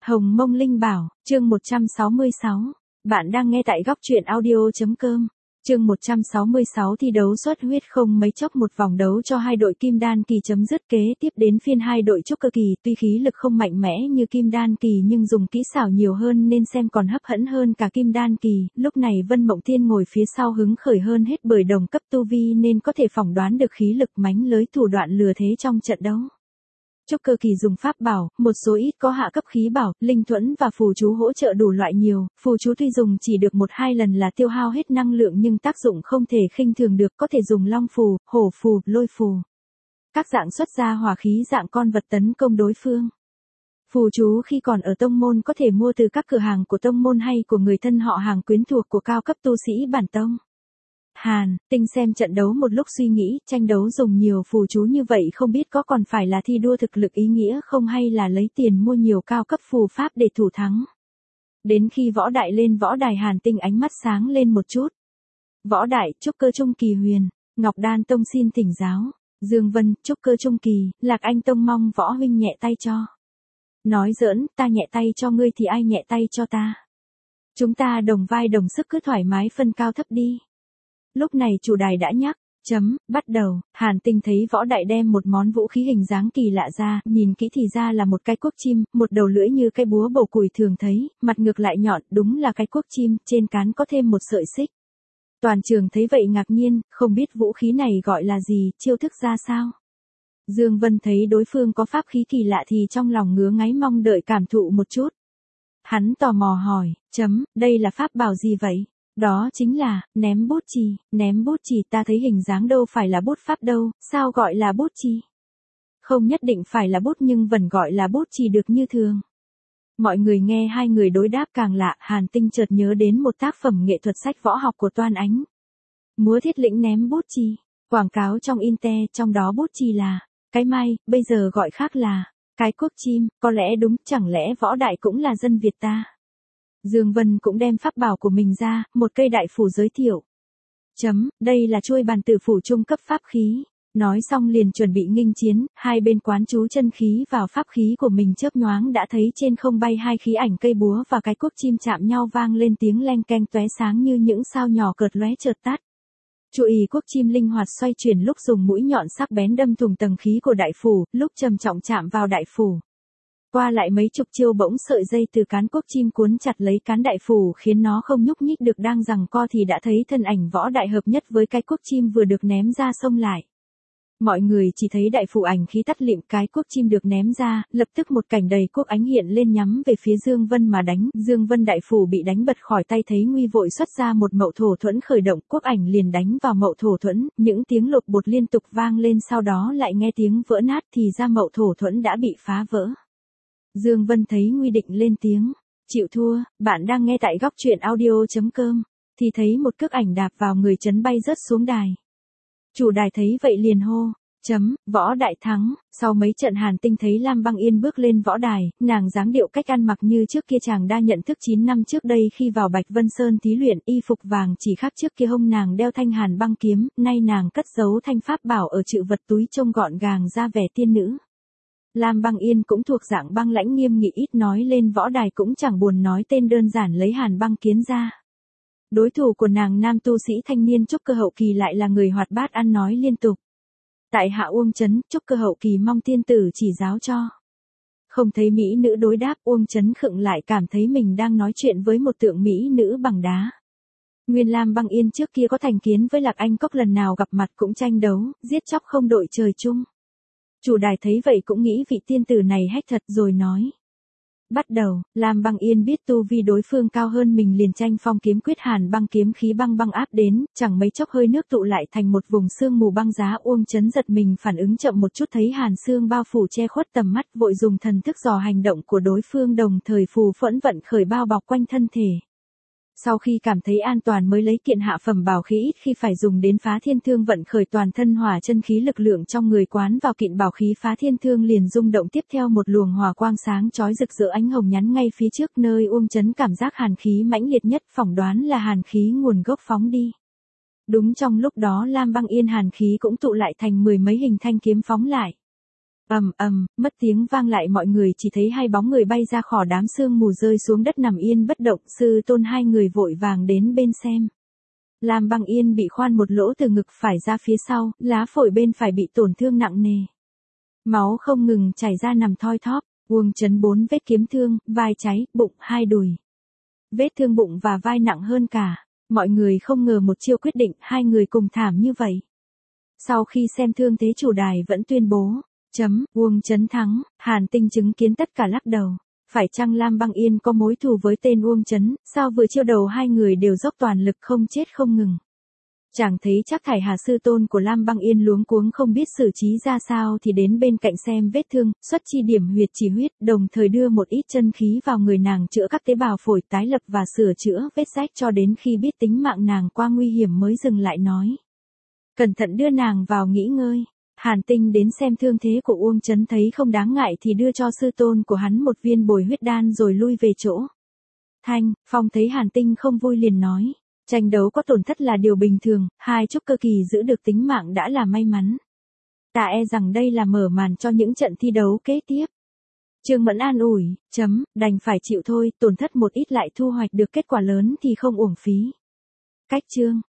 Hồng Mông Linh Bảo, chương 166. Bạn đang nghe tại góc truyện audio.com. Chương 166 thi đấu xuất huyết không mấy chốc một vòng đấu cho hai đội Kim Đan Kỳ chấm dứt, kế tiếp đến phiên hai đội Trúc Cơ Kỳ, tuy khí lực không mạnh mẽ như Kim Đan Kỳ nhưng dùng kỹ xảo nhiều hơn nên xem còn hấp dẫn hơn cả Kim Đan Kỳ. Lúc này Vân Mộng Tiên ngồi phía sau hứng khởi hơn hết bởi đồng cấp tu vi nên có thể phỏng đoán được khí lực mánh lới thủ đoạn lừa thế trong trận đấu. Trúc Cơ Kỳ dùng pháp bảo, một số ít có hạ cấp khí bảo, linh thuẫn và phù chú hỗ trợ đủ loại nhiều, phù chú tuy dùng chỉ được 1-2 lần là tiêu hao hết năng lượng nhưng tác dụng không thể khinh thường được, có thể dùng long phù, hổ phù, lôi phù. Các dạng xuất ra hỏa khí dạng con vật tấn công đối phương. Phù chú khi còn ở tông môn có thể mua từ các cửa hàng của tông môn hay của người thân họ hàng quyến thuộc của cao cấp tu sĩ bản tông. Hàn Tinh xem trận đấu một lúc suy nghĩ, tranh đấu dùng nhiều phù chú như vậy không biết có còn phải là thi đua thực lực ý nghĩa không hay là lấy tiền mua nhiều cao cấp phù pháp để thủ thắng. Đến khi Võ Đại lên võ đài, Hàn Tinh ánh mắt sáng lên một chút. Võ Đại, Trúc Cơ Trung Kỳ huyền, Ngọc Đan Tông xin thỉnh giáo. Dương Vân, Trúc Cơ Trung Kỳ, Lạc Anh Tông mong võ huynh nhẹ tay cho. Nói giỡn, ta nhẹ tay cho ngươi thì ai nhẹ tay cho ta. Chúng ta đồng vai đồng sức cứ thoải mái phân cao thấp đi. Lúc này chủ đài đã nhắc, bắt đầu. Hàn Tinh thấy Võ Đại đem một món vũ khí hình dáng kỳ lạ ra, nhìn kỹ thì ra là một cái cuốc chim, một đầu lưỡi như cái búa bầu củi thường thấy, mặt ngược lại nhọn, đúng là cái cuốc chim, trên cán có thêm một sợi xích. Toàn trường thấy vậy ngạc nhiên, không biết vũ khí này gọi là gì, chiêu thức ra sao. Dương Vân thấy đối phương có pháp khí kỳ lạ thì trong lòng ngứa ngáy mong đợi cảm thụ một chút. Hắn tò mò hỏi, đây là pháp bảo gì vậy? Đó chính là, ném bút chì. Ném bút chì, ta thấy hình dáng đâu phải là bút pháp đâu, sao gọi là bút chì? Không nhất định phải là bút nhưng vẫn gọi là bút chì được như thường. Mọi người nghe hai người đối đáp càng lạ, Hàn Tinh chợt nhớ đến một tác phẩm nghệ thuật sách võ học của Toan Ánh. Múa Thiết Lĩnh ném bút chì, quảng cáo trong Inte, trong đó bút chì là cái mai, bây giờ gọi khác là cái cuốc chim, có lẽ đúng, chẳng lẽ Võ Đại cũng là dân Việt ta? Dương Vân cũng đem pháp bảo của mình ra, một cây đại phủ giới thiệu. Đây là chuôi bàn tử phủ trung cấp pháp khí. Nói xong liền chuẩn bị nghênh chiến, hai bên quán chú chân khí vào pháp khí của mình, chớp nhoáng đã thấy trên không bay hai khí ảnh cây búa và cái cuốc chim chạm nhau vang lên tiếng leng keng tóe sáng như những sao nhỏ cợt lóe chợt tắt. Chuôi cuốc chim linh hoạt xoay chuyển, lúc dùng mũi nhọn sắc bén đâm thủng tầng khí của đại phủ, lúc trầm trọng chạm vào đại phủ. Qua lại mấy chục chiêu bỗng sợi dây từ cán cuốc chim cuốn chặt lấy cán đại phủ khiến nó không nhúc nhích được, đang giằng co thì đã thấy thân ảnh Võ Đại hợp nhất với cái cuốc chim vừa được ném ra xông lại. Mọi người chỉ thấy đại phủ ảnh khí tắt lịm, cái cuốc chim được ném ra, lập tức một cảnh đầy cuốc ánh hiện lên nhắm về phía Dương Vân mà đánh. Dương Vân đại phủ bị đánh bật khỏi tay, thấy nguy vội xuất ra một mậu thổ thuẫn khởi động, cuốc ảnh liền đánh vào mậu thổ thuẫn, những tiếng lột bột liên tục vang lên, sau đó lại nghe tiếng vỡ nát thì ra mậu thổ thuẫn đã bị phá vỡ. Dương Vân thấy nguy định lên tiếng, chịu thua. Bạn đang nghe tại góc truyện audio.com, thì thấy một cước ảnh đạp vào người chấn bay rớt xuống đài. Chủ đài thấy vậy liền hô, Võ Đại thắng. Sau mấy trận Hàn Tinh thấy Lam Băng Yên bước lên võ đài, nàng dáng điệu cách ăn mặc như trước kia chàng đã nhận thức 9 năm trước đây khi vào Bạch Vân Sơn thí luyện, y phục vàng chỉ khác trước kia hông nàng đeo thanh hàn băng kiếm, nay nàng cất giấu thanh pháp bảo ở trữ vật túi trông gọn gàng ra vẻ tiên nữ. Lam Băng Yên cũng thuộc dạng băng lãnh nghiêm nghị, ít nói, lên võ đài cũng chẳng buồn nói tên, đơn giản lấy hàn băng kiếm ra. Đối thủ của nàng nam tu sĩ thanh niên Trúc Cơ hậu kỳ lại là người hoạt bát ăn nói liên tục. Tại hạ Uông Chấn, Trúc Cơ hậu kỳ mong tiên tử chỉ giáo cho. Không thấy mỹ nữ đối đáp, Uông Chấn khựng lại, cảm thấy mình đang nói chuyện với một tượng mỹ nữ bằng đá. Nguyên Lam Băng Yên trước kia có thành kiến với Lạc Anh Cốc, lần nào gặp mặt cũng tranh đấu, giết chóc không đội trời chung. Chủ đài thấy vậy cũng nghĩ vị tiên tử này hách thật rồi nói. Bắt đầu. Lam Băng Yên biết tu vi đối phương cao hơn mình liền tranh phong kiếm quyết hàn băng kiếm khí băng băng áp đến, chẳng mấy chốc hơi nước tụ lại thành một vùng sương mù băng giá. Uông Chấn giật mình phản ứng chậm một chút, thấy hàn sương bao phủ che khuất tầm mắt, vội dùng thần thức dò hành động của đối phương, đồng thời phù phẫn vận khởi bao bọc quanh thân thể. Sau khi cảm thấy an toàn mới lấy kiện hạ phẩm bảo khí, ít khi phải dùng đến phá thiên thương, vận khởi toàn thân hỏa chân khí, lực lượng trong người quán vào kiện bảo khí phá thiên thương liền rung động, tiếp theo một luồng hỏa quang sáng chói rực rỡ ánh hồng nhắn ngay phía trước, nơi Uông Chấn cảm giác hàn khí mãnh liệt nhất, phỏng đoán là hàn khí nguồn gốc phóng đi. Đúng trong lúc đó Lam Băng Yên hàn khí cũng tụ lại thành 10 mấy hình thanh kiếm phóng lại. Mất tiếng vang lại mọi người chỉ thấy hai bóng người bay ra khỏi đám sương mù rơi xuống đất nằm yên bất động, sư tôn hai người vội vàng đến bên xem. Lam Băng Yên bị khoan một lỗ từ ngực phải ra phía sau, lá phổi bên phải bị tổn thương nặng nề. Máu không ngừng chảy ra nằm thoi thóp, Uông Chấn 4 vết kiếm thương, vai cháy, bụng, 2 đùi. Vết thương bụng và vai nặng hơn cả. Mọi người không ngờ một chiêu quyết định hai người cùng thảm như vậy. Sau khi xem thương thế chủ đài vẫn tuyên bố, Uông Chấn thắng, Hàn Tinh chứng kiến tất cả lắc đầu. Phải chăng Lam Băng Yên có mối thù với tên Uông Chấn, sao vừa chiêu đầu hai người đều dốc toàn lực không chết không ngừng. Chàng thấy chắc thải Hà sư tôn của Lam Băng Yên luống cuống không biết xử trí ra sao thì đến bên cạnh xem vết thương, xuất chi điểm huyệt chỉ huyết, đồng thời đưa một ít chân khí vào người nàng chữa các tế bào phổi tái lập và sửa chữa vết rách cho đến khi biết tính mạng nàng qua nguy hiểm mới dừng lại nói. Cẩn thận đưa nàng vào nghỉ ngơi. Hàn Tinh đến xem thương thế của Uông Chấn thấy không đáng ngại thì đưa cho sư tôn của hắn một viên bồi huyết đan rồi lui về chỗ. Thanh, Phong thấy Hàn Tinh không vui liền nói. Tranh đấu có tổn thất là điều bình thường, hai trúc cơ kỳ giữ được tính mạng đã là may mắn. Ta e rằng đây là mở màn cho những trận thi đấu kế tiếp. Trương Mẫn an ủi, đành phải chịu thôi, tổn thất một ít lại thu hoạch được kết quả lớn thì không uổng phí. Cách chương